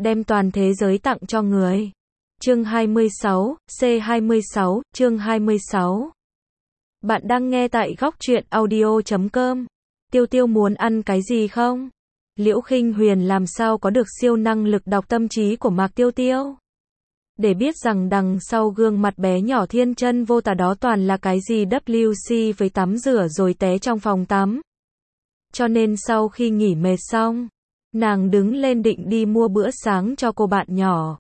đem toàn thế giới tặng cho người. Chương 26, C26, chương 26. Bạn đang nghe tại góc truyện audio.com. Tiêu Tiêu muốn ăn cái gì không? Liễu Khinh Huyền làm sao có được siêu năng lực đọc tâm trí của Mạc Tiêu Tiêu? Để biết rằng đằng sau gương mặt bé nhỏ thiên chân vô tà đó toàn là cái gì WC với tắm rửa rồi té trong phòng tắm. Cho nên sau khi nghỉ mệt xong, nàng đứng lên định đi mua bữa sáng cho cô bạn nhỏ.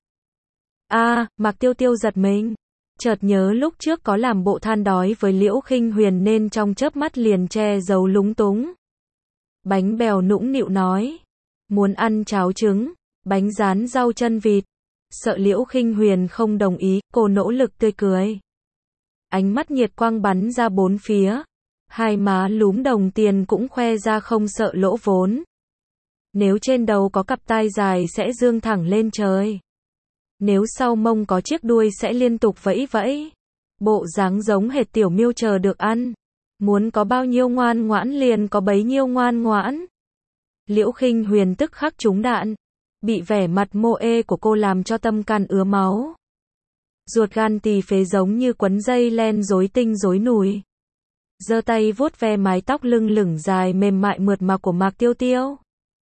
Mạc Tiêu Tiêu giật mình. Chợt nhớ lúc trước có làm bộ than đói với Liễu Khinh Huyền nên trong chớp mắt liền che giấu lúng túng. Bánh bèo nũng nịu nói. Muốn ăn cháo trứng, bánh rán rau chân vịt. Sợ Liễu Khinh Huyền không đồng ý, cô nỗ lực tươi cười. Ánh mắt nhiệt quang bắn ra bốn phía. Hai má lúm đồng tiền cũng khoe ra không sợ lỗ vốn. Nếu trên đầu có cặp tai dài sẽ dương thẳng lên trời. Nếu sau mông có chiếc đuôi sẽ liên tục vẫy vẫy. Bộ dáng giống hệt tiểu miêu chờ được ăn. Muốn có bao nhiêu ngoan ngoãn liền có bấy nhiêu ngoan ngoãn. Liễu Khinh Huyền tức khắc trúng đạn. Bị vẻ mặt mô ê của cô làm cho tâm can ứa máu. Ruột gan tỳ phế giống như quấn dây len rối tinh rối nùi. Giơ tay vuốt ve mái tóc lưng lửng dài mềm mại mượt mà của Mạc Tiêu Tiêu.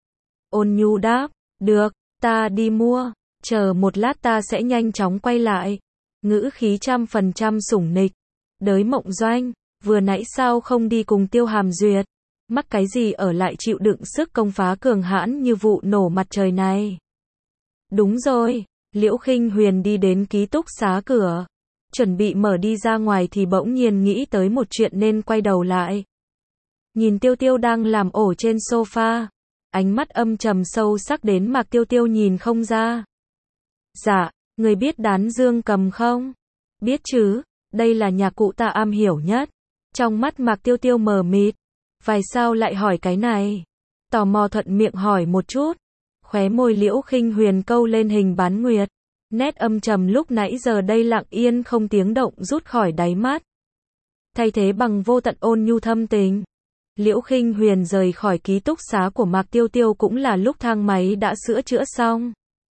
Ôn nhu đáp, được, ta đi mua, chờ một lát ta sẽ nhanh chóng quay lại. Ngữ khí 100% sủng nịch. Đới Mộng Doanh, vừa nãy sao không đi cùng Tiêu Hàm Duyệt? Mắc cái gì ở lại chịu đựng sức công phá cường hãn như vụ nổ mặt trời này? Đúng rồi, Liễu Khinh Huyền đi đến ký túc xá cửa. Chuẩn bị mở đi ra ngoài thì bỗng nhiên nghĩ tới một chuyện nên quay đầu lại. Nhìn Tiêu Tiêu đang làm ổ trên sofa. Ánh mắt âm trầm sâu sắc đến Mạc Tiêu Tiêu nhìn không ra. Dạ, người biết đán dương cầm không? Biết chứ, đây là nhạc cụ ta am hiểu nhất. Trong mắt Mạc Tiêu Tiêu mờ mịt. Vài sao lại hỏi cái này? Tò mò thuận miệng hỏi một chút. Khóe môi Liễu Khinh Huyền câu lên hình bán nguyệt. Nét âm trầm lúc nãy giờ đây lặng yên không tiếng động rút khỏi đáy mắt. Thay thế bằng vô tận ôn nhu thâm tình. Liễu Khinh Huyền rời khỏi ký túc xá của Mạc Tiêu Tiêu cũng là lúc thang máy đã sửa chữa xong.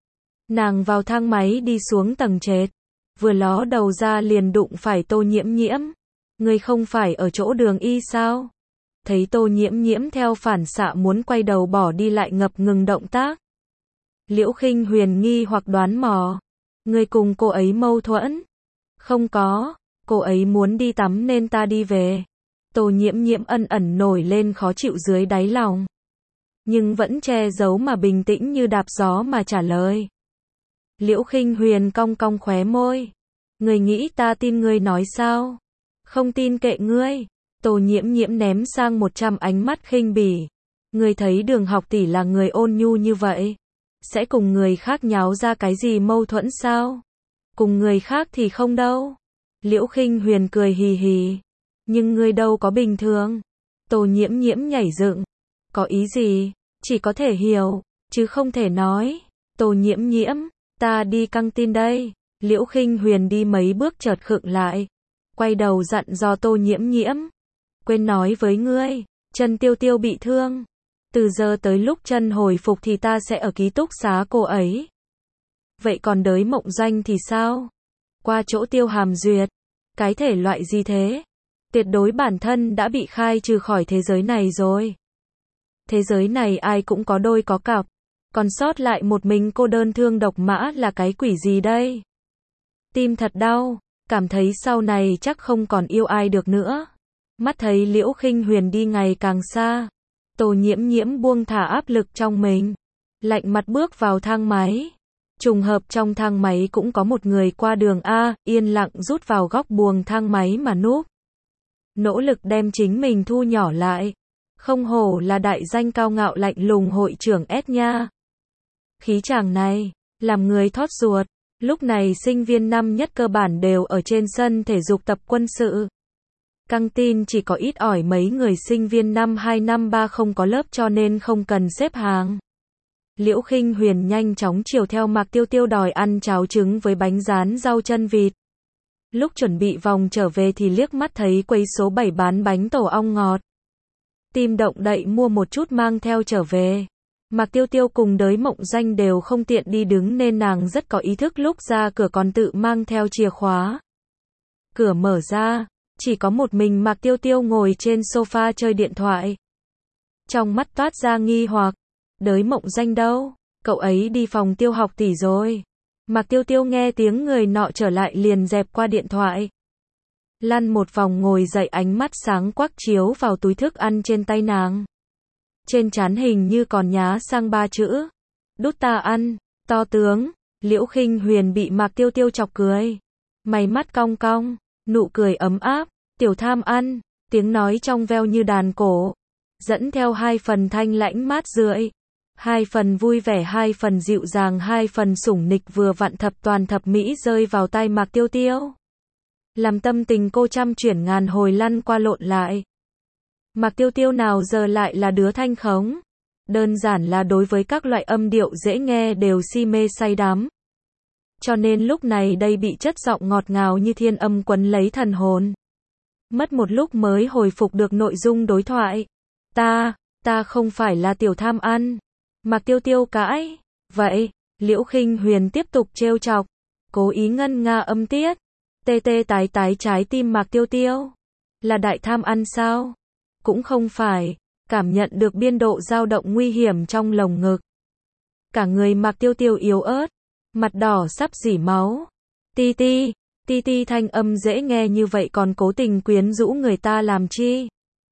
Nàng vào thang máy đi xuống tầng trệt. Vừa ló đầu ra liền đụng phải Tô Nhiễm Nhiễm. Người không phải ở chỗ Đường Y sao? Thấy Tô Nhiễm Nhiễm theo phản xạ muốn quay đầu bỏ đi lại ngập ngừng động tác. Liễu Khinh Huyền nghi hoặc đoán mò. Người cùng cô ấy mâu thuẫn? Không có, cô ấy muốn đi tắm nên ta đi về. Tô Nhiễm Nhiễm ẩn ẩn nổi lên khó chịu dưới đáy lòng. Nhưng vẫn che giấu mà bình tĩnh như đạp gió mà trả lời. Liễu Khinh Huyền cong cong khóe môi. Người nghĩ ta tin ngươi nói sao? Không tin kệ ngươi. Tô Nhiễm Nhiễm ném sang 100 ánh mắt khinh bỉ. Ngươi thấy Đường học tỷ là người ôn nhu như vậy. Sẽ cùng người khác nháo ra cái gì mâu thuẫn sao? Cùng người khác thì không đâu. Liễu Khinh Huyền cười hì hì. Nhưng ngươi đâu có bình thường. Tô Nhiễm Nhiễm nhảy dựng. Có ý gì? Chỉ có thể hiểu, chứ không thể nói. Tô Nhiễm Nhiễm, ta đi căng tin đây. Liễu Khinh Huyền đi mấy bước chợt khựng lại. Quay đầu dặn dò Tô Nhiễm Nhiễm. Quên nói với ngươi, chân Tiêu Tiêu bị thương. Từ giờ tới lúc chân hồi phục thì ta sẽ ở ký túc xá cô ấy. Vậy còn Đới Mộng Doanh thì sao? Qua chỗ Tiêu Hàm Duyệt. Cái thể loại gì thế? Tuyệt đối bản thân đã bị khai trừ khỏi thế giới này rồi. Thế giới này ai cũng có đôi có cặp. Còn sót lại một mình cô đơn thương độc mã là cái quỷ gì đây? Tim thật đau. Cảm thấy sau này chắc không còn yêu ai được nữa. Mắt thấy Liễu Khinh Huyền đi ngày càng xa. Tô Nhiễm Nhiễm buông thả áp lực trong mình. Lạnh mặt bước vào thang máy. Trùng hợp trong thang máy cũng có một người qua đường yên lặng rút vào góc buồng thang máy mà núp. Nỗ lực đem chính mình thu nhỏ lại. Không hổ là đại danh cao ngạo lạnh lùng hội trưởng S nha. Khí chàng này, làm người thót ruột. Lúc này sinh viên năm nhất cơ bản đều ở trên sân thể dục tập quân sự. Căng tin chỉ có ít ỏi mấy người sinh viên năm 2 năm 3 không có lớp cho nên không cần xếp hàng. Liễu Khinh Huyền nhanh chóng chiều theo Mạc Tiêu Tiêu đòi ăn cháo trứng với bánh rán rau chân vịt. Lúc chuẩn bị vòng trở về thì liếc mắt thấy quầy số 7 bán bánh tổ ong ngọt. Tim động đậy mua một chút mang theo trở về. Mạc Tiêu Tiêu cùng Đới Mộng Doanh đều không tiện đi đứng nên nàng rất có ý thức lúc ra cửa còn tự mang theo chìa khóa. Cửa mở ra, chỉ có một mình Mạc Tiêu Tiêu ngồi trên sofa chơi điện thoại. Trong mắt toát ra nghi hoặc, Đới Mộng Doanh đâu? Cậu ấy đi phòng Tiêu học tỷ rồi. Mạc Tiêu Tiêu nghe tiếng người nọ trở lại liền dẹp qua điện thoại. Lăn một vòng ngồi dậy, ánh mắt sáng quắc chiếu vào túi thức ăn trên tay nàng. Trên trán hình như còn nhá sang 3 chữ. Đút ta ăn, to tướng. Liễu Khinh Huyền bị Mạc Tiêu Tiêu chọc cười. Mày mắt cong cong, nụ cười ấm áp, tiểu tham ăn, tiếng nói trong veo như đàn cổ. Dẫn theo 2 phần thanh lãnh mát rượi. 2 phần vui vẻ, 2 phần dịu dàng, 2 phần sủng nịch vừa vặn thập toàn thập mỹ rơi vào tai Mạc Tiêu Tiêu. Làm tâm tình cô trăm chuyển ngàn hồi lăn qua lộn lại. Mạc Tiêu Tiêu nào giờ lại là đứa thanh khống. Đơn giản là đối với các loại âm điệu dễ nghe đều si mê say đắm. Cho nên lúc này đây bị chất giọng ngọt ngào như thiên âm quấn lấy thần hồn. Mất một lúc mới hồi phục được nội dung đối thoại. Ta không phải là tiểu tham ăn. Mạc Tiêu Tiêu cãi. Vậy, Liễu Khinh Huyền tiếp tục trêu chọc. Cố ý ngân nga âm tiết. Tê tê tái tái trái tim Mạc Tiêu Tiêu. Là đại tham ăn sao? Cũng không phải. Cảm nhận được biên độ dao động nguy hiểm trong lồng ngực. Cả người Mạc Tiêu Tiêu yếu ớt. Mặt đỏ sắp rỉ máu. Ti ti thanh âm dễ nghe như vậy còn cố tình quyến rũ người ta làm chi?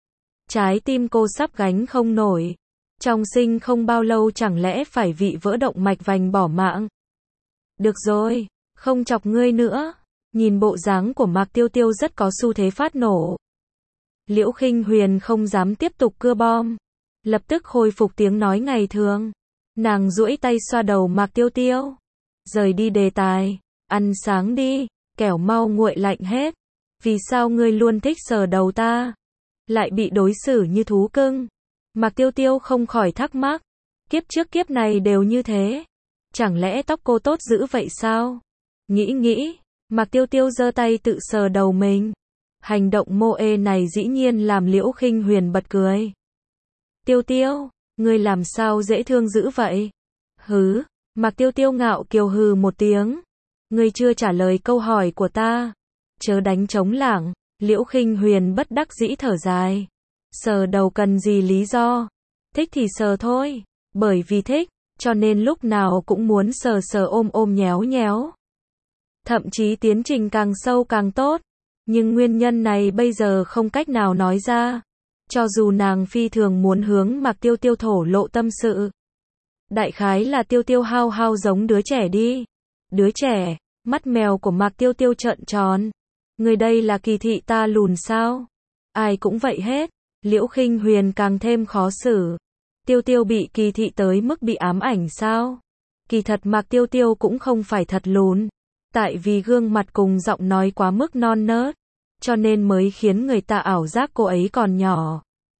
Trái tim cô sắp gánh không nổi. Trong sinh không bao lâu chẳng lẽ phải vị vỡ động mạch vành bỏ mạng? Được rồi, không chọc ngươi nữa. Nhìn bộ dáng của Mạc Tiêu Tiêu rất có xu thế phát nổ. Liễu Khinh Huyền không dám tiếp tục cưa bom. Lập tức khôi phục tiếng nói ngày thường. Nàng duỗi tay xoa đầu Mạc Tiêu Tiêu. Rời đi đề tài. Ăn sáng đi, kẻo mau nguội lạnh hết. Vì sao ngươi luôn thích sờ đầu ta? Lại bị đối xử như thú cưng. Mạc Tiêu Tiêu không khỏi thắc mắc. Kiếp trước kiếp này đều như thế. Chẳng lẽ tóc cô tốt dữ vậy sao? Nghĩ. Mạc Tiêu Tiêu giơ tay tự sờ đầu mình. Hành động mô ê này dĩ nhiên làm Liễu Khinh Huyền bật cười. Tiêu Tiêu, ngươi làm sao dễ thương dữ vậy? Hứ, Mạc Tiêu Tiêu ngạo kiều hừ một tiếng. Ngươi chưa trả lời câu hỏi của ta. Chớ đánh trống lảng. Liễu Khinh Huyền bất đắc dĩ thở dài. Sờ đầu cần gì lý do? Thích thì sờ thôi. Bởi vì thích, cho nên lúc nào cũng muốn sờ sờ ôm nhéo nhéo. Thậm chí tiến trình càng sâu càng tốt. Nhưng nguyên nhân này bây giờ không cách nào nói ra. Cho dù nàng phi thường muốn hướng Mạc Tiêu Tiêu thổ lộ tâm sự. Đại khái là Tiêu Tiêu hao giống đứa trẻ đi. Đứa trẻ, mắt mèo của Mạc Tiêu Tiêu trợn tròn. Người đây là kỳ thị ta lùn sao? Ai cũng vậy hết. Liễu Khinh Huyền càng thêm khó xử. Tiêu Tiêu bị kỳ thị tới mức bị ám ảnh sao? Kỳ thật Mạc Tiêu Tiêu cũng không phải thật lùn. Tại vì gương mặt cùng giọng nói quá mức non nớt. Cho nên mới khiến người ta ảo giác cô ấy còn nhỏ.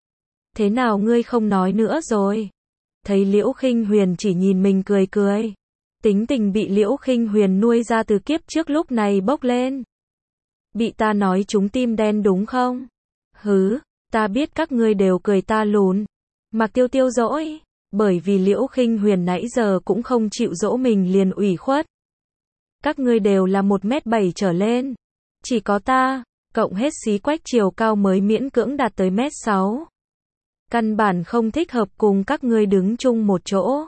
Thế nào ngươi không nói nữa rồi? Thấy Liễu Khinh Huyền chỉ nhìn mình cười. Tính tình bị Liễu Khinh Huyền nuôi ra từ kiếp trước lúc này bốc lên. Bị ta nói trúng tim đen đúng không? Hứ, ta biết các ngươi đều cười ta lùn. Mạc Tiêu Tiêu dỗi. Bởi vì Liễu Khinh Huyền nãy giờ cũng không chịu dỗ mình liền ủy khuất. Các ngươi đều là 1m7 trở lên. Chỉ có ta, cộng hết xí quách chiều cao mới miễn cưỡng đạt tới 1m6. Căn bản không thích hợp cùng các ngươi đứng chung một chỗ.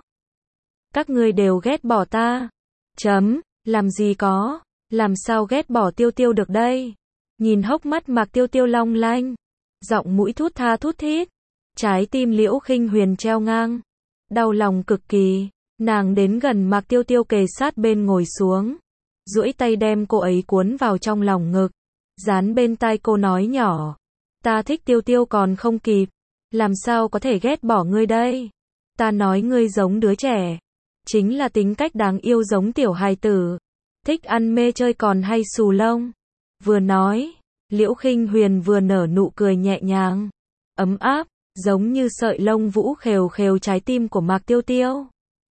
Các ngươi đều ghét bỏ ta. Làm gì có. Làm sao ghét bỏ Tiêu Tiêu được đây? Nhìn hốc mắt Mạc Tiêu Tiêu long lanh. Giọng mũi thút tha thút thít. Trái tim Liễu Khinh Huyền treo ngang. Đau lòng cực kỳ. Nàng đến gần Mạc Tiêu Tiêu kề sát bên ngồi xuống. Duỗi tay đem cô ấy cuốn vào trong lòng ngực. Dán bên tai cô nói nhỏ. Ta thích Tiêu Tiêu còn không kịp. Làm sao có thể ghét bỏ ngươi đây? Ta nói ngươi giống đứa trẻ. Chính là tính cách đáng yêu giống tiểu hài tử. Thích ăn mê chơi còn hay xù lông. Vừa nói, Liễu Khinh Huyền vừa nở nụ cười nhẹ nhàng. Ấm áp, giống như sợi lông vũ khều khều trái tim của Mạc Tiêu Tiêu.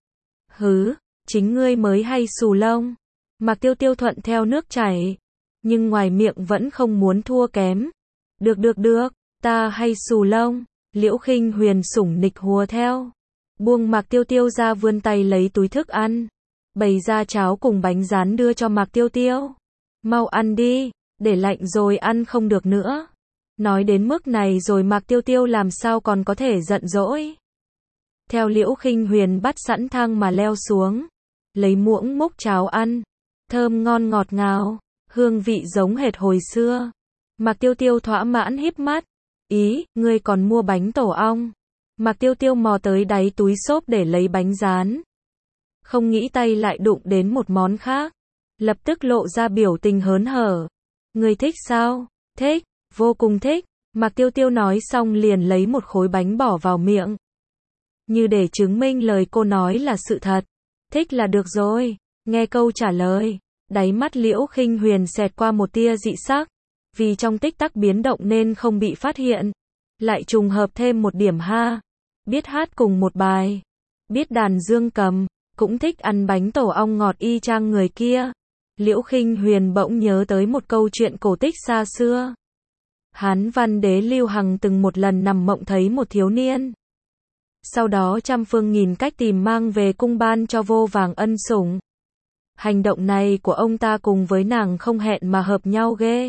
Hứ, chính ngươi mới hay xù lông. Mạc Tiêu Tiêu thuận theo nước chảy. Nhưng ngoài miệng vẫn không muốn thua kém. Được, ta hay xù lông. Liễu Khinh Huyền sủng nịch hùa theo. Buông Mạc Tiêu Tiêu ra, vươn tay lấy túi thức ăn, bày ra cháo cùng bánh rán đưa cho Mạc Tiêu Tiêu. Mau ăn đi, để lạnh rồi ăn không được nữa. Nói đến mức này rồi Mạc Tiêu Tiêu làm sao còn có thể giận dỗi. Theo Liễu Khinh Huyền bắt sẵn thang mà leo xuống, lấy muỗng múc cháo ăn, thơm ngon ngọt ngào, hương vị giống hệt hồi xưa. Mạc Tiêu Tiêu thỏa mãn híp mắt, ý, ngươi còn mua bánh tổ ong. Mạc Tiêu Tiêu mò tới đáy túi xốp để lấy bánh rán. Không nghĩ tay lại đụng đến một món khác, lập tức lộ ra biểu tình hớn hở. Ngươi thích sao? Thích, vô cùng thích. Mạc Tiêu Tiêu nói xong liền lấy một khối bánh bỏ vào miệng. Như để chứng minh lời cô nói là sự thật. Thích là được rồi. Nghe câu trả lời, đáy mắt Liễu Khinh Huyền xẹt qua một tia dị sắc. Vì trong tích tắc biến động nên không bị phát hiện. Lại trùng hợp thêm một điểm ha. Biết hát cùng một bài, biết đàn dương cầm, cũng thích ăn bánh tổ ong ngọt y chang người kia. Liễu Khinh Huyền bỗng nhớ tới một câu chuyện cổ tích xa xưa. Hán văn đế Lưu Hằng từng một lần nằm mộng thấy một thiếu niên. Sau đó trăm phương nghìn cách tìm mang về cung ban cho vô vàng ân sủng. Hành động này của ông ta cùng với nàng không hẹn mà hợp nhau ghê.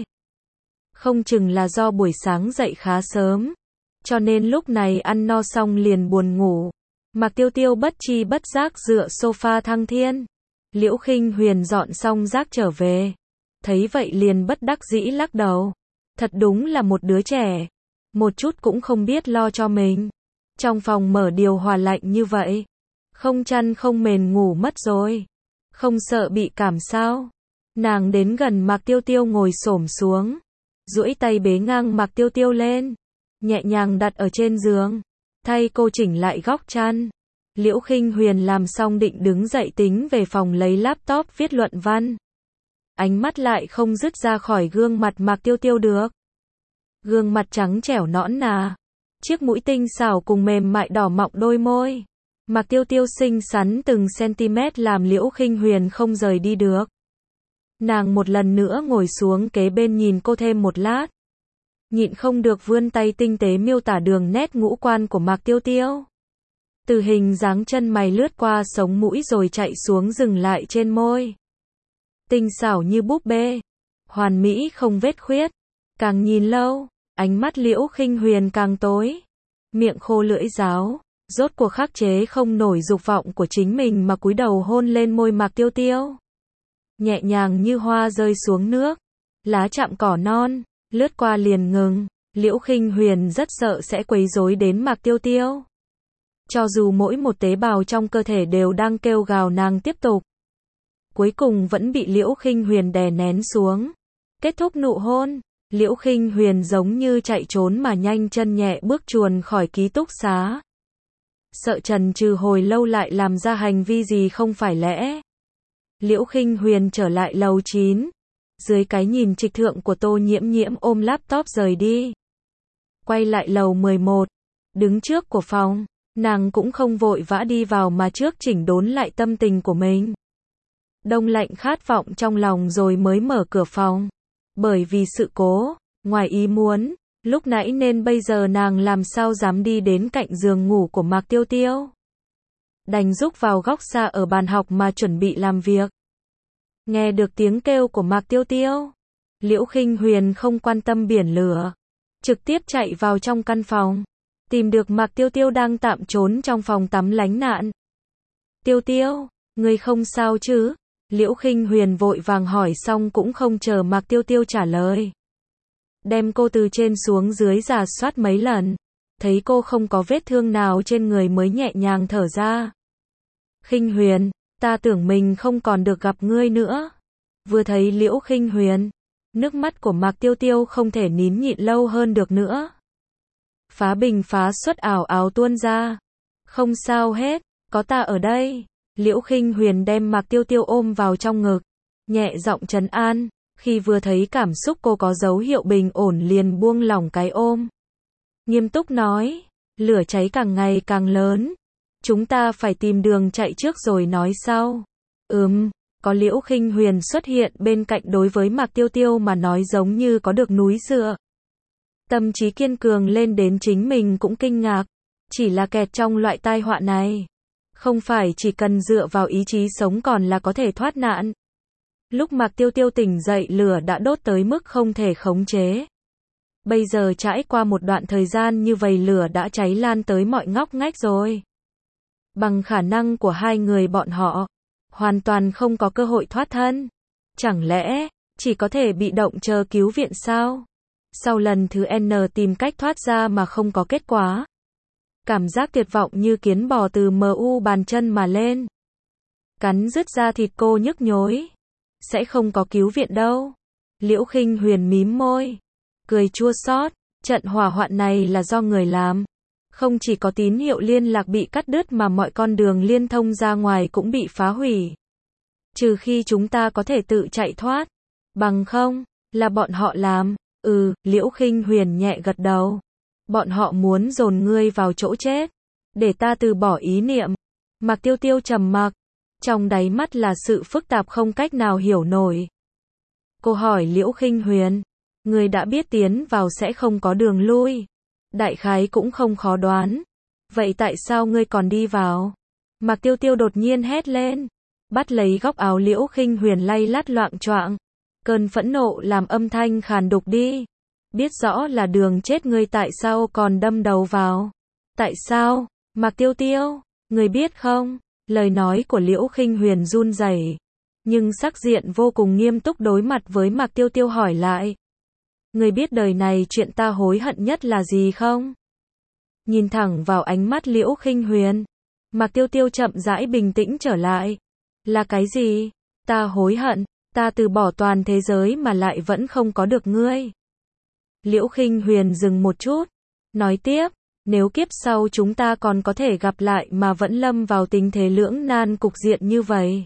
Không chừng là do buổi sáng dậy khá sớm, cho nên lúc này ăn no xong liền buồn ngủ. Mạc Tiêu Tiêu bất tri bất giác dựa sofa thăng thiên. Liễu Khinh Huyền dọn xong rác trở về, thấy vậy liền bất đắc dĩ lắc đầu. Thật đúng là một đứa trẻ, một chút cũng không biết lo cho mình. Trong phòng mở điều hòa lạnh như vậy, không chăn không mền ngủ mất rồi. Không sợ bị cảm sao? Nàng đến gần Mạc Tiêu Tiêu ngồi xổm xuống, duỗi tay bế ngang Mạc Tiêu Tiêu lên, nhẹ nhàng đặt ở trên giường, thay cô chỉnh lại góc chăn. Liễu Khinh Huyền làm xong định đứng dậy tính về phòng lấy laptop viết luận văn. Ánh mắt lại không dứt ra khỏi gương mặt Mạc Tiêu Tiêu được. Gương mặt trắng trẻo nõn nà, chiếc mũi tinh xảo cùng mềm mại đỏ mọng đôi môi. Mạc Tiêu Tiêu xinh xắn từng cm làm Liễu Khinh Huyền không rời đi được. Nàng một lần nữa ngồi xuống kế bên nhìn cô thêm một lát. Nhịn không được vươn tay tinh tế miêu tả đường nét ngũ quan của Mạc Tiêu Tiêu. Từ hình dáng chân mày lướt qua sống mũi rồi chạy xuống dừng lại trên môi. Tinh xảo như búp bê, hoàn mỹ không vết khuyết. Càng nhìn lâu, ánh mắt Liễu Khinh Huyền càng tối. Miệng khô lưỡi giáo, rốt cuộc khắc chế không nổi dục vọng của chính mình mà cúi đầu hôn lên môi Mạc Tiêu Tiêu. Nhẹ nhàng như hoa rơi xuống nước, lá chạm cỏ non, lướt qua liền ngừng. Liễu Khinh Huyền rất sợ sẽ quấy rối đến Mạc Tiêu Tiêu. Cho dù mỗi một tế bào trong cơ thể đều đang kêu gào nàng tiếp tục, cuối cùng vẫn bị Liễu Khinh Huyền đè nén xuống. Kết thúc nụ hôn, Liễu Khinh Huyền giống như chạy trốn mà nhanh chân nhẹ bước chuồn khỏi ký túc xá. Sợ chần chừ hồi lâu lại làm ra hành vi gì không phải lẽ. Liễu Khinh Huyền trở lại lầu 9. Dưới cái nhìn trịch thượng của Tô Nhiễm Nhiễm ôm laptop rời đi. Quay lại lầu 11. Đứng trước của phòng, nàng cũng không vội vã đi vào mà trước chỉnh đốn lại tâm tình của mình. Đông lạnh khát vọng trong lòng rồi mới mở cửa phòng. Bởi vì sự cố, ngoài ý muốn, lúc nãy nên bây giờ nàng làm sao dám đi đến cạnh giường ngủ của Mạc Tiêu Tiêu. Đành rúc vào góc xa ở bàn học mà chuẩn bị làm việc. Nghe được tiếng kêu của Mạc Tiêu Tiêu, Liễu Khinh Huyền không quan tâm biển lửa, trực tiếp chạy vào trong căn phòng, tìm được Mạc Tiêu Tiêu đang tạm trốn trong phòng tắm lánh nạn. Tiêu Tiêu, ngươi không sao chứ? Liễu Khinh Huyền vội vàng hỏi xong cũng không chờ Mạc Tiêu Tiêu trả lời. Đem cô từ trên xuống dưới rà soát mấy lần, thấy cô không có vết thương nào trên người mới nhẹ nhàng thở ra. Khinh Huyền, ta tưởng mình không còn được gặp ngươi nữa. Vừa thấy Liễu Khinh Huyền, nước mắt của Mạc Tiêu Tiêu không thể nín nhịn lâu hơn được nữa. Phá bình phá xuất ảo ảo tuôn ra. Không sao hết, có ta ở đây. Liễu Khinh Huyền đem Mạc Tiêu Tiêu ôm vào trong ngực, nhẹ giọng trấn an. Khi vừa thấy cảm xúc cô có dấu hiệu bình ổn liền buông lỏng cái ôm. Nghiêm túc nói, lửa cháy càng ngày càng lớn. Chúng ta phải tìm đường chạy trước rồi nói sau. Có Liễu Khinh Huyền xuất hiện bên cạnh đối với Mạc Tiêu Tiêu mà nói giống như có được núi dựa. Tâm trí kiên cường lên đến chính mình cũng kinh ngạc. chỉ là kẹt trong loại tai họa này. Không phải chỉ cần dựa vào ý chí sống còn là có thể thoát nạn. Lúc Mạc Tiêu Tiêu tỉnh dậy lửa đã đốt tới mức không thể khống chế. Bây giờ trải qua một đoạn thời gian như vậy lửa đã cháy lan tới mọi ngóc ngách rồi. Bằng khả năng của hai người bọn họ, hoàn toàn không có cơ hội thoát thân. Chẳng lẽ, chỉ có thể bị động chờ cứu viện sao? Sau lần thứ N tìm cách thoát ra mà không có kết quả. Cảm giác tuyệt vọng như kiến bò từ mu bàn chân mà lên. Cắn rứt da thịt cô nhức nhối. Sẽ không có cứu viện đâu. Liễu Khinh Huyền mím môi. Cười chua xót, trận hỏa hoạn này là do người làm. Không chỉ có tín hiệu liên lạc bị cắt đứt mà mọi con đường liên thông ra ngoài cũng bị phá hủy. Trừ khi chúng ta có thể tự chạy thoát. Bằng không, là bọn họ làm. Liễu Khinh Huyền nhẹ gật đầu. Bọn họ muốn dồn ngươi vào chỗ chết. Để ta từ bỏ ý niệm. Mạc Tiêu Tiêu trầm mặc. Trong đáy mắt là sự phức tạp không cách nào hiểu nổi. Cô hỏi Liễu Khinh Huyền. Ngươi đã biết tiến vào sẽ không có đường lui. Đại khái cũng không khó đoán. Vậy tại sao ngươi còn đi vào? Mạc Tiêu Tiêu đột nhiên hét lên. Bắt lấy góc áo Liễu Khinh Huyền lay lắt loạng choạng. Cơn phẫn nộ làm âm thanh khàn đục đi. Biết rõ là đường chết ngươi tại sao còn đâm đầu vào? Tại sao? Mạc Tiêu Tiêu, ngươi biết không? Lời nói của Liễu Khinh Huyền run rẩy, nhưng sắc diện vô cùng nghiêm túc đối mặt với Mạc Tiêu Tiêu hỏi lại. Ngươi biết đời này chuyện ta hối hận nhất là gì không? Nhìn thẳng vào ánh mắt Liễu Khinh Huyền, Mạc Tiêu Tiêu chậm rãi bình tĩnh trở lại. Là cái gì? Ta hối hận, ta từ bỏ toàn thế giới mà lại vẫn không có được ngươi. Liễu Khinh Huyền dừng một chút, nói tiếp, nếu kiếp sau chúng ta còn có thể gặp lại mà vẫn lâm vào tình thế lưỡng nan cục diện như vậy,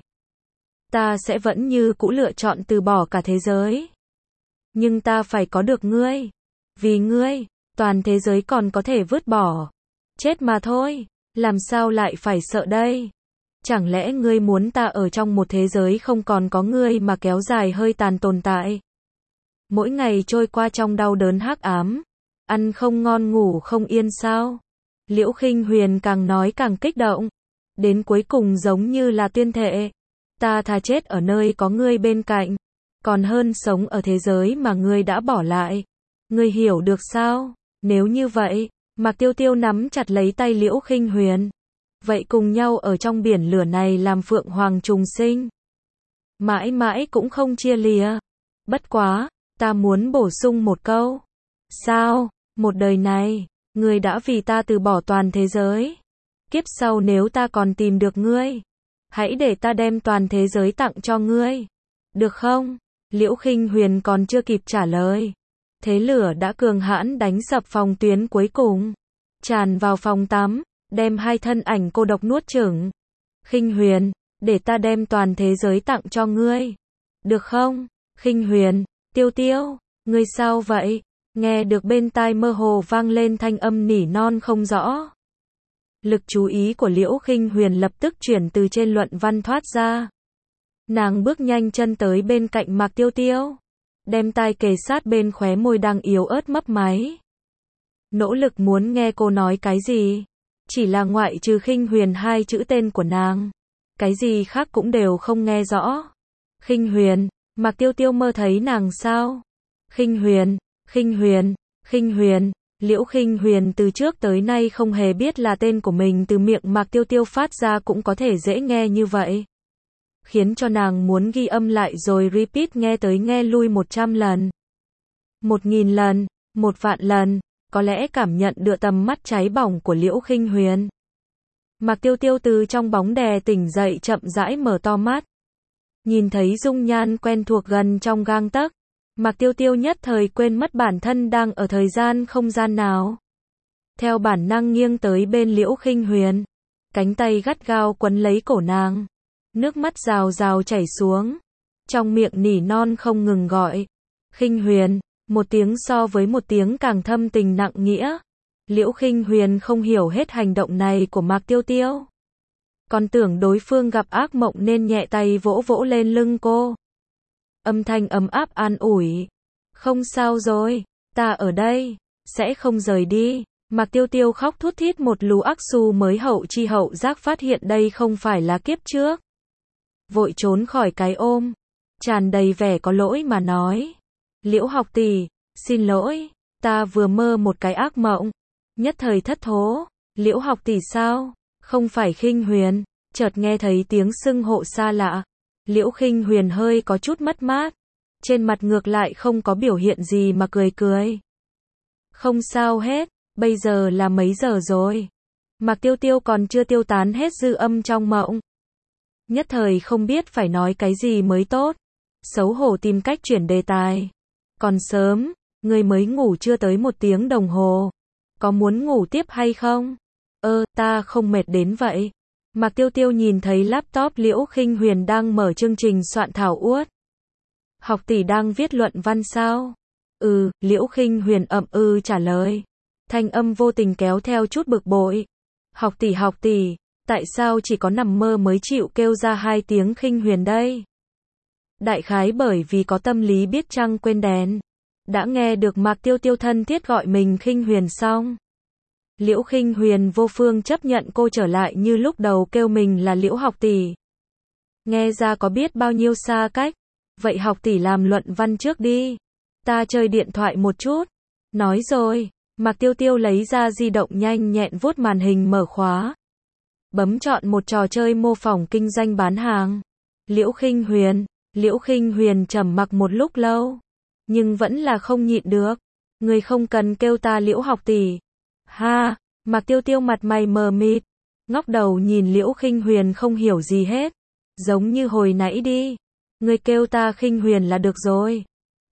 ta sẽ vẫn như cũ lựa chọn từ bỏ cả thế giới. Nhưng ta phải có được ngươi. Vì ngươi, toàn thế giới còn có thể vứt bỏ. Chết mà thôi, làm sao lại phải sợ đây? Chẳng lẽ ngươi muốn ta ở trong một thế giới không còn có ngươi mà kéo dài hơi tàn tồn tại? Mỗi ngày trôi qua trong đau đớn hắc ám, ăn không ngon ngủ không yên sao? Liễu Khinh Huyền càng nói càng kích động, đến cuối cùng giống như là tuyên thệ, ta thà chết ở nơi có ngươi bên cạnh, còn hơn sống ở thế giới mà ngươi đã bỏ lại. Ngươi hiểu được sao? Nếu như vậy, Mạc Tiêu Tiêu nắm chặt lấy tay Liễu Khinh Huyền. Vậy cùng nhau ở trong biển lửa này làm phượng hoàng trùng sinh. Mãi mãi cũng không chia lìa. Bất quá, ta muốn bổ sung một câu. Sao? Một đời này, ngươi đã vì ta từ bỏ toàn thế giới. Kiếp sau nếu ta còn tìm được ngươi, hãy để ta đem toàn thế giới tặng cho ngươi. Được không? Liễu Khinh Huyền còn chưa kịp trả lời. Thế lửa đã cường hãn đánh sập phòng tuyến cuối cùng. Tràn vào phòng tắm, đem hai thân ảnh cô độc nuốt chửng. Khinh Huyền, để ta đem toàn thế giới tặng cho ngươi. Được không? Khinh Huyền, Tiêu Tiêu, ngươi sao vậy? Nghe được bên tai mơ hồ vang lên thanh âm nỉ non không rõ. Lực chú ý của Liễu Khinh Huyền lập tức chuyển từ trên luận văn thoát ra. Nàng bước nhanh chân tới bên cạnh Mạc Tiêu Tiêu, đem tai kề sát bên khóe môi đang yếu ớt mấp máy. Nỗ lực muốn nghe cô nói cái gì, chỉ là ngoại trừ Khinh Huyền hai chữ tên của nàng, cái gì khác cũng đều không nghe rõ. Khinh Huyền, Mạc Tiêu Tiêu mơ thấy nàng sao? Khinh Huyền, Khinh Huyền, Khinh Huyền. Liễu Khinh Huyền từ trước tới nay không hề biết là tên của mình từ miệng Mạc Tiêu Tiêu phát ra cũng có thể dễ nghe như vậy. Khiến cho nàng muốn ghi âm lại rồi repeat nghe tới nghe lui 100 lần. 1000 lần, 1.000.000 lần, có lẽ cảm nhận được tầm mắt cháy bỏng của Liễu Khinh Huyền. Mạc Tiêu Tiêu từ trong bóng đè tỉnh dậy chậm rãi mở to mắt. Nhìn thấy dung nhan quen thuộc gần trong gang tấc, Mạc Tiêu Tiêu nhất thời quên mất bản thân đang ở thời gian không gian nào. Theo bản năng nghiêng tới bên Liễu Khinh Huyền, cánh tay gắt gao quấn lấy cổ nàng. Nước mắt rào rào chảy xuống, trong miệng nỉ non không ngừng gọi. Khinh Huyền, một tiếng so với một tiếng càng thâm tình nặng nghĩa. Liễu Khinh Huyền không hiểu hết hành động này của Mạc Tiêu Tiêu. Còn tưởng đối phương gặp ác mộng nên nhẹ tay vỗ vỗ lên lưng cô. Âm thanh ấm áp an ủi. Không sao rồi, ta ở đây, sẽ không rời đi. Mạc Tiêu Tiêu khóc thút thít một lú ắc su mới hậu chi hậu giác phát hiện đây không phải là kiếp trước. Vội trốn khỏi cái ôm, tràn đầy vẻ có lỗi mà nói. Liễu học tỷ, xin lỗi, ta vừa mơ một cái ác mộng. Nhất thời thất thố, Liễu học tỷ sao? Không phải Khinh Huyền, chợt nghe thấy tiếng xưng hộ xa lạ. Liễu Khinh Huyền hơi có chút mất mát, trên mặt ngược lại không có biểu hiện gì mà cười cười. Không sao hết, bây giờ là mấy giờ rồi? Mạc Tiêu Tiêu còn chưa tiêu tán hết dư âm trong mộng. Nhất thời không biết phải nói cái gì mới tốt, xấu hổ tìm cách chuyển đề tài. Còn sớm, ngươi mới ngủ chưa tới 1 tiếng đồng hồ. Có muốn ngủ tiếp hay không? Ta không mệt đến vậy. Mạc Tiêu Tiêu nhìn thấy laptop Liễu Khinh Huyền đang mở chương trình soạn thảo uất. Học tỷ đang viết luận văn sao? Liễu Khinh Huyền ậm trả lời. Thanh âm vô tình kéo theo chút bực bội. Học tỷ, tại sao chỉ có nằm mơ mới chịu kêu ra 2 tiếng Khinh Huyền đây? Đại khái bởi vì có tâm lý biết trăng quên đèn. Đã nghe được Mạc Tiêu Tiêu thân thiết gọi mình Khinh Huyền xong. Liễu Khinh Huyền vô phương chấp nhận cô trở lại như lúc đầu kêu mình là Liễu học tỷ. Nghe ra có biết bao nhiêu xa cách. Vậy học tỷ làm luận văn trước đi. Ta chơi điện thoại một chút. Nói rồi, Mạc Tiêu Tiêu lấy ra di động nhanh nhẹn vuốt màn hình mở khóa. Bấm chọn một trò chơi mô phỏng kinh doanh bán hàng. Liễu Khinh Huyền trầm mặc một lúc lâu. Nhưng vẫn là không nhịn được. Người không cần kêu ta Liễu học tỷ. Ha, Mạc Tiêu Tiêu mặt mày mờ mịt. Ngóc đầu nhìn Liễu Khinh Huyền không hiểu gì hết. Giống như hồi nãy đi. Người kêu ta Khinh Huyền là được rồi.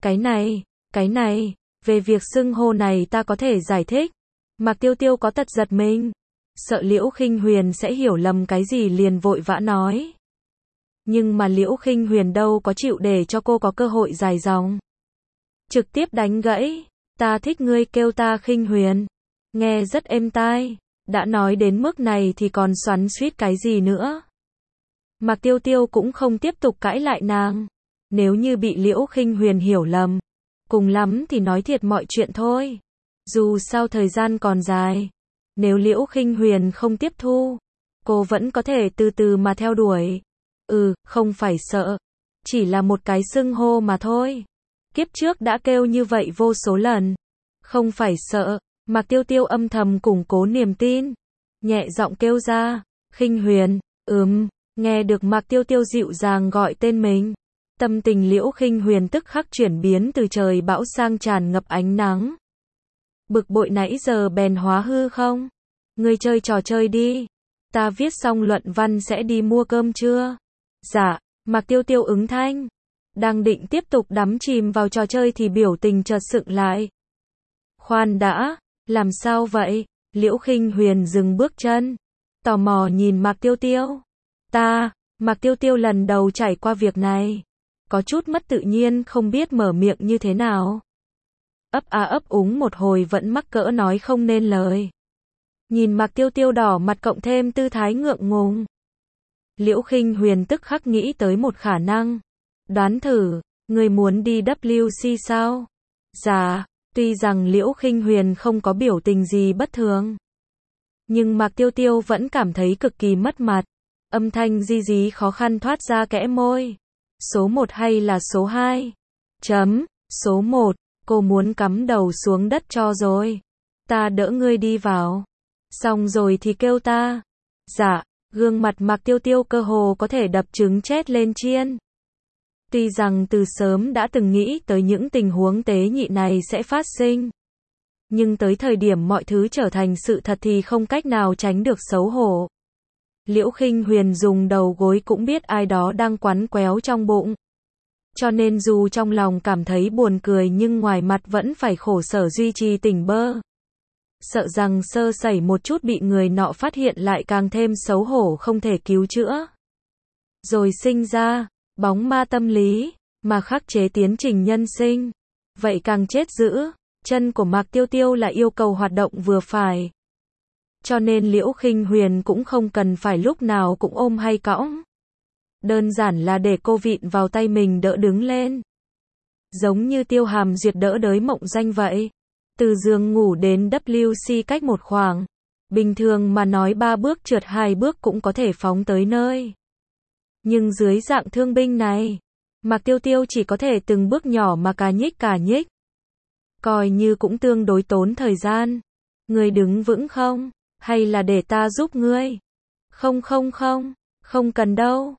Cái này, về việc xưng hô này ta có thể giải thích. Mạc Tiêu Tiêu có tật giật mình. Sợ Liễu Khinh Huyền sẽ hiểu lầm cái gì liền vội vã nói. Nhưng mà Liễu Khinh Huyền đâu có chịu để cho cô có cơ hội dài dòng. Trực tiếp đánh gãy. Ta thích ngươi kêu ta Khinh Huyền. Nghe rất êm tai. Đã nói đến mức này thì còn xoắn xuýt cái gì nữa. Mạc Tiêu Tiêu cũng không tiếp tục cãi lại nàng. Nếu như bị Liễu Khinh Huyền hiểu lầm, cùng lắm thì nói thiệt mọi chuyện thôi. Dù sao thời gian còn dài. Nếu Liễu Khinh Huyền không tiếp thu, cô vẫn có thể từ từ mà theo đuổi. Không phải sợ. Chỉ là một cái xưng hô mà thôi. Kiếp trước đã kêu như vậy vô số lần. Không phải sợ. Mạc Tiêu Tiêu âm thầm củng cố niềm tin. Nhẹ giọng kêu ra. Khinh Huyền. Nghe được Mạc Tiêu Tiêu dịu dàng gọi tên mình. Tâm tình Liễu Khinh Huyền tức khắc chuyển biến từ trời bão sang tràn ngập ánh nắng. Bực bội nãy giờ bèn hóa hư không? Ngươi chơi trò chơi đi. Ta viết xong luận văn sẽ đi mua cơm trưa. Dạ, Mạc Tiêu Tiêu ứng thanh. Đang định tiếp tục đắm chìm vào trò chơi thì biểu tình chợt sững lại. Khoan đã, làm sao vậy? Liễu Khinh Huyền dừng bước chân. Tò mò nhìn Mạc Tiêu Tiêu. Mạc Tiêu Tiêu lần đầu trải qua việc này. Có chút mất tự nhiên không biết mở miệng như thế nào. Ấp úng một hồi vẫn mắc cỡ nói không nên lời. Nhìn Mạc Tiêu Tiêu đỏ mặt cộng thêm tư thái ngượng ngùng. Liễu Khinh Huyền tức khắc nghĩ tới một khả năng. Đoán thử, người muốn đi WC sao? Dạ, tuy rằng Liễu Khinh Huyền không có biểu tình gì bất thường. Nhưng Mạc Tiêu Tiêu vẫn cảm thấy cực kỳ mất mặt. Âm thanh ri rí khó khăn thoát ra kẽ môi. Số 1 hay là số 2? Số 1, cô muốn cắm đầu xuống đất cho rồi. Ta đỡ ngươi đi vào. Xong rồi thì kêu ta. Dạ, gương mặt Mạc Tiêu Tiêu cơ hồ có thể đập trứng chết lên chiên. Tuy rằng từ sớm đã từng nghĩ tới những tình huống tế nhị này sẽ phát sinh. Nhưng tới thời điểm mọi thứ trở thành sự thật thì không cách nào tránh được xấu hổ. Liễu Khinh Huyền dùng đầu gối cũng biết ai đó đang quắn quéo trong bụng. Cho nên dù trong lòng cảm thấy buồn cười nhưng ngoài mặt vẫn phải khổ sở duy trì tỉnh bơ. Sợ rằng sơ sẩy một chút bị người nọ phát hiện lại càng thêm xấu hổ không thể cứu chữa. Rồi sinh ra, bóng ma tâm lý, mà khắc chế tiến trình nhân sinh. Vậy càng chết dữ, chân của Mạc Tiêu Tiêu là yêu cầu hoạt động vừa phải. Cho nên Liễu Khinh Huyền cũng không cần phải lúc nào cũng ôm hay cõng. Đơn giản là để cô vịn vào tay mình đỡ đứng lên. Giống như Tiêu Hàm Duyệt đỡ Đới Mộng Danh vậy. Từ giường ngủ đến WC cách một khoảng. Bình thường mà nói 3 bước trượt 2 bước cũng có thể phóng tới nơi. Nhưng dưới dạng thương binh này, Mạc Tiêu Tiêu chỉ có thể từng bước nhỏ mà cả nhích. Coi như cũng tương đối tốn thời gian. Ngươi đứng vững không? Hay là để ta giúp ngươi? Không, không cần đâu.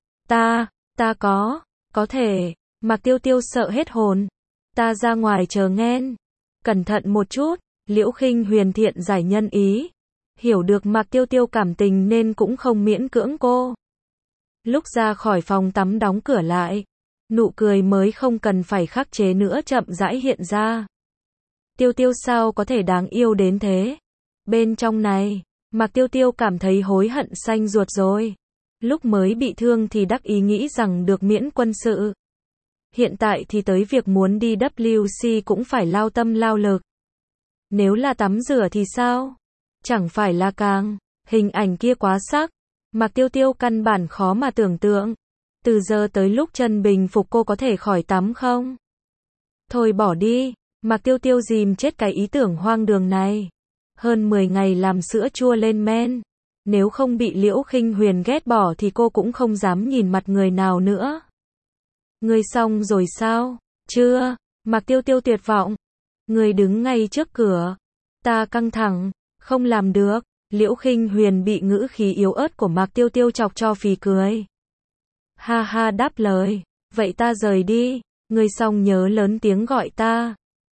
Ta có thể. Mạc Tiêu Tiêu sợ hết hồn. Ta ra ngoài chờ nghen. Cẩn thận một chút. Liễu Khinh Huyền thiện giải nhân ý. Hiểu được Mạc Tiêu Tiêu cảm tình nên cũng không miễn cưỡng cô. Lúc ra khỏi phòng tắm đóng cửa lại, nụ cười mới không cần phải khắc chế nữa chậm rãi hiện ra. Tiêu Tiêu sao có thể đáng yêu đến thế? Bên trong này, Mạc Tiêu Tiêu cảm thấy hối hận xanh ruột rồi. Lúc mới bị thương thì đắc ý nghĩ rằng được miễn quân sự. Hiện tại thì tới việc muốn đi WC cũng phải lao tâm lao lực. Nếu là tắm rửa thì sao? Chẳng phải là càng, hình ảnh kia quá sắc. Mạc Tiêu Tiêu căn bản khó mà tưởng tượng. Từ giờ tới lúc chân bình phục cô có thể khỏi tắm không? Thôi bỏ đi. Mạc Tiêu Tiêu dìm chết cái ý tưởng hoang đường này. Hơn 10 ngày làm sữa chua lên men. Nếu không bị Liễu Khinh Huyền ghét bỏ thì cô cũng không dám nhìn mặt người nào nữa. Ngươi xong rồi sao? Chưa. Mạc Tiêu Tiêu tuyệt vọng. Ngươi đứng ngay trước cửa. Ta căng thẳng. Không làm được. Liễu Khinh Huyền bị ngữ khí yếu ớt của Mạc Tiêu Tiêu chọc cho phì cười. Ha ha đáp lời. Vậy ta rời đi. Ngươi xong nhớ lớn tiếng gọi ta.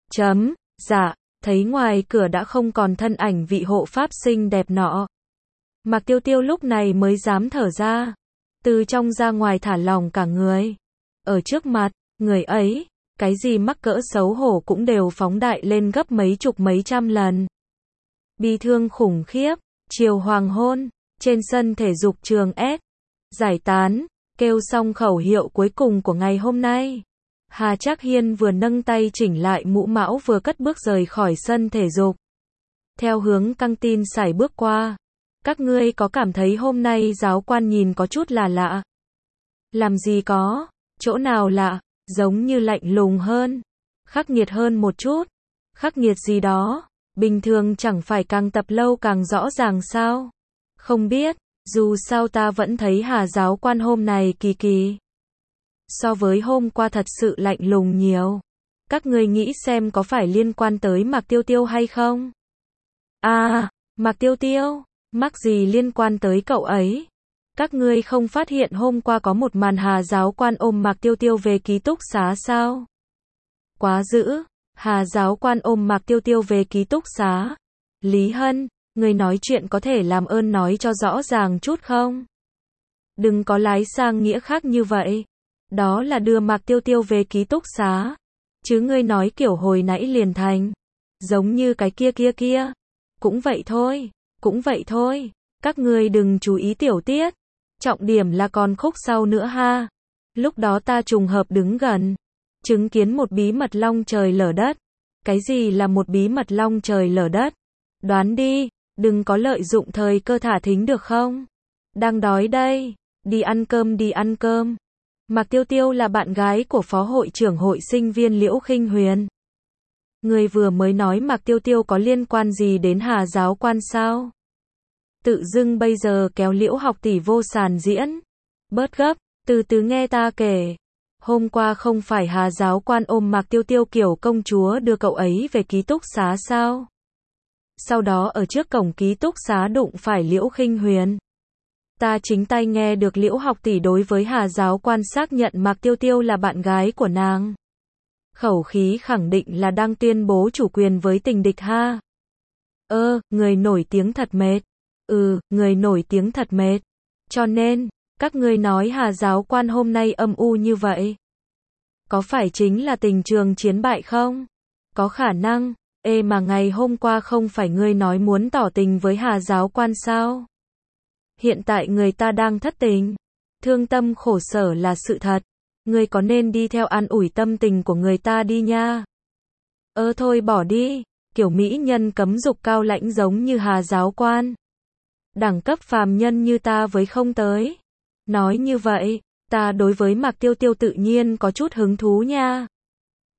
Dạ. Thấy ngoài cửa đã không còn thân ảnh vị hộ pháp xinh đẹp nọ. Mạc Tiêu Tiêu lúc này mới dám thở ra. Từ trong ra ngoài thả lỏng cả người. Ở trước mặt, người ấy, cái gì mắc cỡ xấu hổ cũng đều phóng đại lên gấp mấy chục mấy trăm lần. Bi thương khủng khiếp, chiều hoàng hôn, trên sân thể dục trường S. Giải tán, kêu xong khẩu hiệu cuối cùng của ngày hôm nay. Hà Trác Hiên vừa nâng tay chỉnh lại mũ mão vừa cất bước rời khỏi sân thể dục. Theo hướng căng tin sải bước qua. Các ngươi có cảm thấy hôm nay giáo quan nhìn có chút là lạ? Làm gì có? Chỗ nào lạ? Giống như lạnh lùng hơn. Khắc nghiệt hơn một chút. Khắc nghiệt gì đó? Bình thường chẳng phải càng tập lâu càng rõ ràng sao? Không biết, dù sao ta vẫn thấy Hà giáo quan hôm này kỳ kỳ. So với hôm qua thật sự lạnh lùng nhiều. Các ngươi nghĩ xem có phải liên quan tới Mạc Tiêu Tiêu hay không? Mạc Tiêu Tiêu, mắc gì liên quan tới cậu ấy? Các ngươi không phát hiện hôm qua có một màn Hà giáo quan ôm Mạc Tiêu Tiêu về ký túc xá sao? Quá dữ, Hà giáo quan ôm Mạc Tiêu Tiêu về ký túc xá. Lý Hân, người nói chuyện có thể làm ơn nói cho rõ ràng chút không? Đừng có lái sang nghĩa khác như vậy. Đó là đưa Mạc Tiêu Tiêu về ký túc xá. Chứ ngươi nói kiểu hồi nãy liền thành. Giống như cái kia. Cũng vậy thôi. Các ngươi đừng chú ý tiểu tiết. Trọng điểm là còn khúc sau nữa ha. Lúc đó ta trùng hợp đứng gần. Chứng kiến một bí mật long trời lở đất. Cái gì là một bí mật long trời lở đất? Đoán đi, đừng có lợi dụng thời cơ thả thính được không? Đang đói đây. Đi ăn cơm. Mạc Tiêu Tiêu là bạn gái của phó hội trưởng hội sinh viên Liễu Khinh Huyền. Người vừa mới nói Mạc Tiêu Tiêu có liên quan gì đến Hà giáo quan sao? Tự dưng bây giờ kéo Liễu học tỷ vô sàn diễn. Bớt gấp, từ từ nghe ta kể. Hôm qua không phải Hà giáo quan ôm Mạc Tiêu Tiêu kiểu công chúa đưa cậu ấy về ký túc xá sao? Sau đó ở trước cổng ký túc xá đụng phải Liễu Khinh Huyền. Ta chính tay nghe được Liễu học tỷ đối với Hà giáo quan xác nhận Mạc Tiêu Tiêu là bạn gái của nàng. Khẩu khí khẳng định là đang tuyên bố chủ quyền với tình địch ha. Người nổi tiếng thật mệt. Người nổi tiếng thật mệt. Cho nên, các ngươi nói Hà giáo quan hôm nay âm u như vậy. Có phải chính là tình trường chiến bại không? Có khả năng. Mà ngày hôm qua không phải ngươi nói muốn tỏ tình với Hà giáo quan sao? Hiện tại người ta đang thất tình. Thương tâm khổ sở là sự thật. Ngươi có nên đi theo an ủi tâm tình của người ta đi nha. Thôi bỏ đi. Kiểu mỹ nhân cấm dục cao lãnh giống như Hà giáo quan. Đẳng cấp phàm nhân như ta với không tới. Nói như vậy, ta đối với Mạc Tiêu Tiêu tự nhiên có chút hứng thú nha.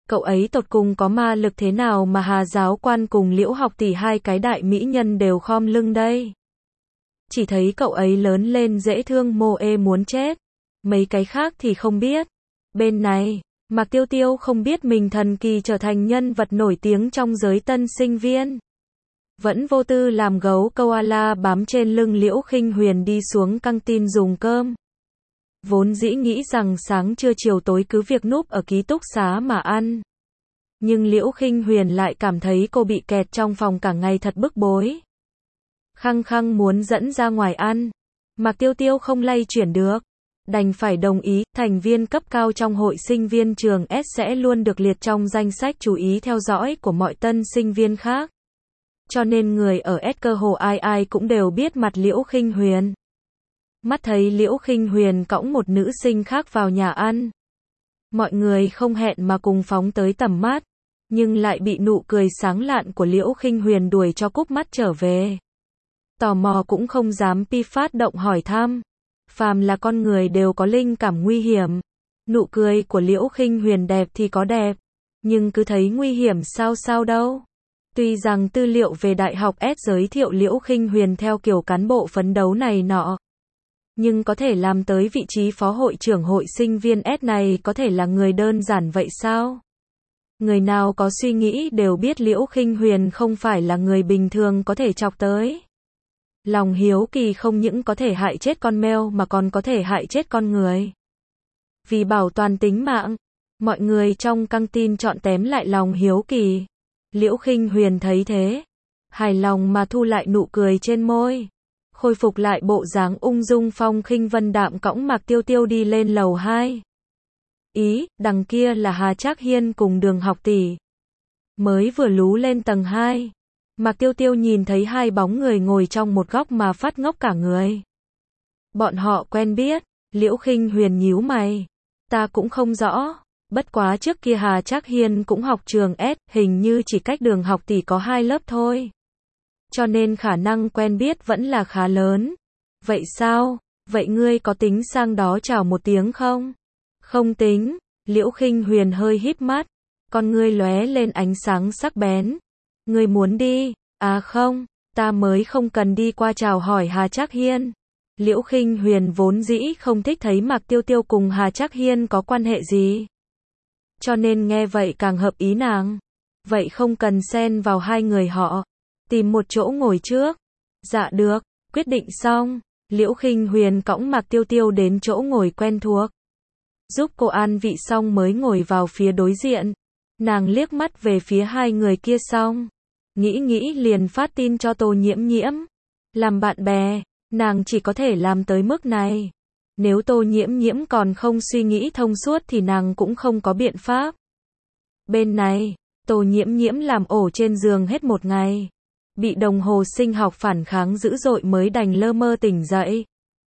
Cậu ấy tột cùng có ma lực thế nào mà Hà giáo quan cùng Liễu học tỷ hai cái đại mỹ nhân đều khom lưng đây? Chỉ thấy cậu ấy lớn lên dễ thương mô ê muốn chết. Mấy cái khác thì không biết. Bên này, Mạc Tiêu Tiêu không biết mình thần kỳ trở thành nhân vật nổi tiếng trong giới tân sinh viên. Vẫn vô tư làm gấu koala bám trên lưng Liễu Khinh Huyền đi xuống căng tin dùng cơm. Vốn dĩ nghĩ rằng sáng trưa chiều tối cứ việc núp ở ký túc xá mà ăn. Nhưng Liễu Khinh Huyền lại cảm thấy cô bị kẹt trong phòng cả ngày thật bức bối. Khăng khăng muốn dẫn ra ngoài ăn. Mạc Tiêu Tiêu không lay chuyển được. Đành phải đồng ý, thành viên cấp cao trong hội sinh viên trường S sẽ luôn được liệt trong danh sách chú ý theo dõi của mọi tân sinh viên khác. Cho nên người ở S cơ hồ ai ai cũng đều biết mặt Liễu Khinh Huyền. Mắt thấy Liễu Khinh Huyền cõng một nữ sinh khác vào nhà ăn. Mọi người không hẹn mà cùng phóng tới tầm mắt, nhưng lại bị nụ cười sáng lạn của Liễu Khinh Huyền đuổi cho cúp mắt trở về. Tò mò cũng không dám phát động hỏi thăm. Phàm là con người đều có linh cảm nguy hiểm. Nụ cười của Liễu Khinh Huyền đẹp thì có đẹp, nhưng cứ thấy nguy hiểm sao đâu. Tuy rằng tư liệu về Đại học S giới thiệu Liễu Khinh Huyền theo kiểu cán bộ phấn đấu này nọ, nhưng có thể làm tới vị trí phó hội trưởng hội sinh viên S này có thể là người đơn giản vậy sao? Người nào có suy nghĩ đều biết Liễu Khinh Huyền không phải là người bình thường có thể chọc tới. Lòng hiếu kỳ không những có thể hại chết con mèo mà còn có thể hại chết con người. Vì bảo toàn tính mạng, mọi người trong căng tin chọn tém lại lòng hiếu kỳ. Liễu Khinh Huyền thấy thế, hài lòng mà thu lại nụ cười trên môi, khôi phục lại bộ dáng ung dung phong khinh vân đạm cõng Mạc Tiêu Tiêu đi lên lầu 2. Ý, đằng kia là Hà Trác Hiên cùng Đường học tỷ. Mới vừa lú lên tầng 2, Mạc Tiêu Tiêu nhìn thấy hai bóng người ngồi trong một góc mà phát ngốc cả người. Bọn họ quen biết, Liễu Khinh Huyền nhíu mày. Ta cũng không rõ, bất quá trước kia Hà Trác Hiên cũng học trường S, hình như chỉ cách Đường học tỷ có 2 lớp thôi. Cho nên khả năng quen biết vẫn là khá lớn. Vậy sao? Vậy ngươi có tính sang đó chào một tiếng không? Không tính. Liễu Khinh Huyền hơi híp mắt, con ngươi lóe lên ánh sáng sắc bén. Ngươi muốn đi? À không, ta mới không cần đi qua chào hỏi Hà Trác Hiên. Liễu Khinh Huyền vốn dĩ không thích thấy Mạc Tiêu Tiêu cùng Hà Trác Hiên có quan hệ gì. Cho nên nghe vậy càng hợp ý nàng. Vậy không cần xen vào hai người họ. Tìm một chỗ ngồi trước. Dạ được, quyết định xong. Liễu Khinh Huyền cõng Mạc Tiêu Tiêu đến chỗ ngồi quen thuộc. Giúp cô an vị xong mới ngồi vào phía đối diện. Nàng liếc mắt về phía hai người kia xong. Nghĩ liền phát tin cho Tô Nhiễm Nhiễm. Làm bạn bè, nàng chỉ có thể làm tới mức này. Nếu Tô Nhiễm Nhiễm còn không suy nghĩ thông suốt thì nàng cũng không có biện pháp. Bên này, Tô Nhiễm Nhiễm làm ổ trên giường hết một ngày. Bị đồng hồ sinh học phản kháng dữ dội mới đành lơ mơ tỉnh dậy.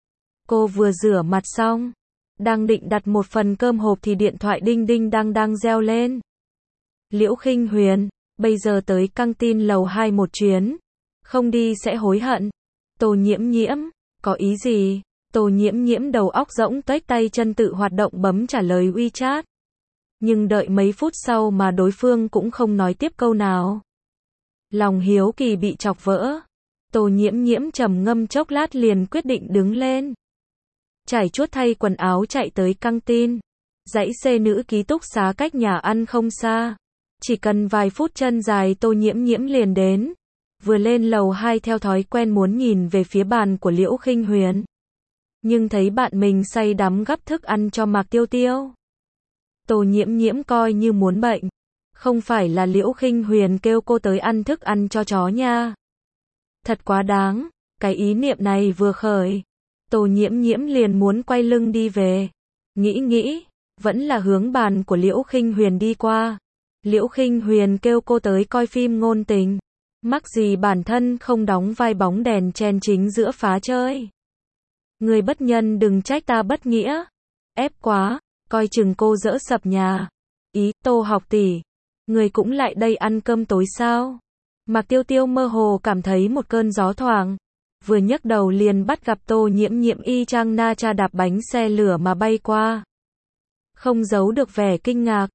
Cô vừa rửa mặt xong, đang định đặt một phần cơm hộp thì điện thoại đinh đinh đang reo lên. Liễu Khinh Huyền, bây giờ tới căng tin lầu 2 một chuyến. Không đi sẽ hối hận. Tô Nhiễm Nhiễm, có ý gì? Tô Nhiễm Nhiễm đầu óc rỗng tuếch tay chân tự hoạt động bấm trả lời WeChat. Nhưng đợi mấy phút sau mà đối phương cũng không nói tiếp câu nào. Lòng hiếu kỳ bị chọc vỡ. Tô Nhiễm Nhiễm trầm ngâm chốc lát liền quyết định đứng lên. Trải chuốt thay quần áo chạy tới căng tin. Dãy C nữ ký túc xá cách nhà ăn không xa. Chỉ cần vài phút chân dài Tô Nhiễm Nhiễm liền đến. Vừa lên lầu 2 theo thói quen muốn nhìn về phía bàn của Liễu Khinh Huyền. Nhưng thấy bạn mình say đắm gắp thức ăn cho Mạc Tiêu Tiêu. Tô Nhiễm Nhiễm coi như muốn bệnh. Không phải là Liễu Khinh Huyền kêu cô tới ăn thức ăn cho chó nha. Thật quá đáng, cái ý niệm này vừa khởi. Tô Nhiễm Nhiễm liền muốn quay lưng đi về. Nghĩ, vẫn là hướng bàn của Liễu Khinh Huyền đi qua. Liễu Khinh Huyền kêu cô tới coi phim ngôn tình. Mắc gì bản thân không đóng vai bóng đèn chen chính giữa phá chơi. Người bất nhân đừng trách ta bất nghĩa. Ép quá, coi chừng cô dỡ sập nhà. Ý, Tô học tỷ, người cũng lại đây ăn cơm tối sao? Mạc Tiêu Tiêu mơ hồ cảm thấy một cơn gió thoảng. Vừa nhấc đầu liền bắt gặp Tô Nhiễm Nhiễm y chang na cha đạp bánh xe lửa mà bay qua. Không giấu được vẻ kinh ngạc.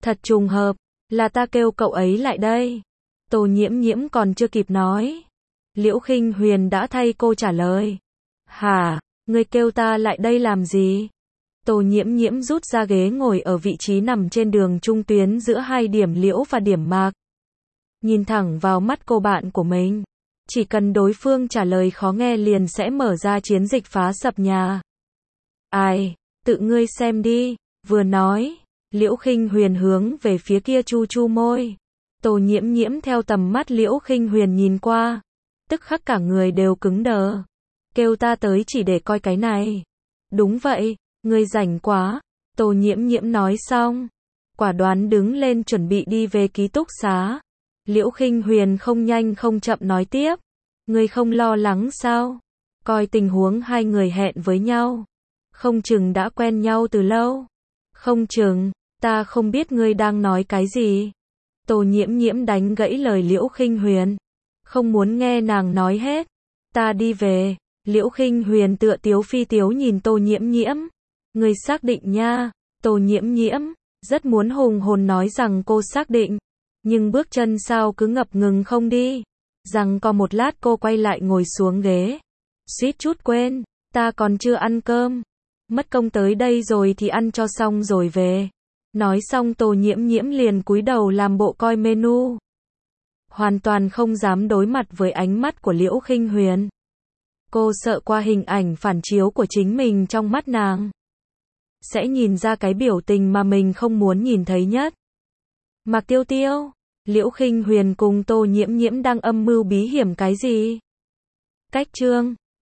Thật trùng hợp, là ta kêu cậu ấy lại đây. Tô Nhiễm Nhiễm còn chưa kịp nói. Liễu Khinh Huyền đã thay cô trả lời. Hả, ngươi kêu ta lại đây làm gì? Tô Nhiễm Nhiễm rút ra ghế ngồi ở vị trí nằm trên đường trung tuyến giữa hai điểm Liễu và điểm Mạc. Nhìn thẳng vào mắt cô bạn của mình. Chỉ cần đối phương trả lời khó nghe liền sẽ mở ra chiến dịch phá sập nhà. Ai, tự ngươi xem đi, vừa nói, Liễu Khinh Huyền hướng về phía kia chu chu môi. Tô Nhiễm Nhiễm theo tầm mắt Liễu Khinh Huyền nhìn qua, tức khắc cả người đều cứng đờ. Kêu ta tới chỉ để coi cái này. Đúng vậy, ngươi rảnh quá. Tô Nhiễm Nhiễm nói xong, quả đoán đứng lên chuẩn bị đi về ký túc xá. Liễu Khinh Huyền không nhanh không chậm nói tiếp. Ngươi không lo lắng sao? Coi tình huống hai người hẹn với nhau. Không chừng đã quen nhau từ lâu. Không chừng, ta không biết ngươi đang nói cái gì. Tô Nhiễm Nhiễm đánh gãy lời Liễu Khinh Huyền. Không muốn nghe nàng nói hết. Ta đi về. Liễu Khinh Huyền tựa tiếu phi tiếu nhìn Tô Nhiễm Nhiễm. Ngươi xác định nha. Tô Nhiễm Nhiễm rất muốn hùng hồn nói rằng cô xác định. Nhưng bước chân sao cứ ngập ngừng không đi. Rằng có một lát cô quay lại ngồi xuống ghế. Suýt chút quên, ta còn chưa ăn cơm. Mất công tới đây rồi thì ăn cho xong rồi về. Nói xong Tô Nhiễm Nhiễm liền cúi đầu làm bộ coi menu. Hoàn toàn không dám đối mặt với ánh mắt của Liễu Khinh Huyền. Cô sợ qua hình ảnh phản chiếu của chính mình trong mắt nàng. Sẽ nhìn ra cái biểu tình mà mình không muốn nhìn thấy nhất. Mạc Tiêu Tiêu, Liễu Khinh Huyền cùng Tô Nhiễm Nhiễm đang âm mưu bí hiểm cái gì? Cách chương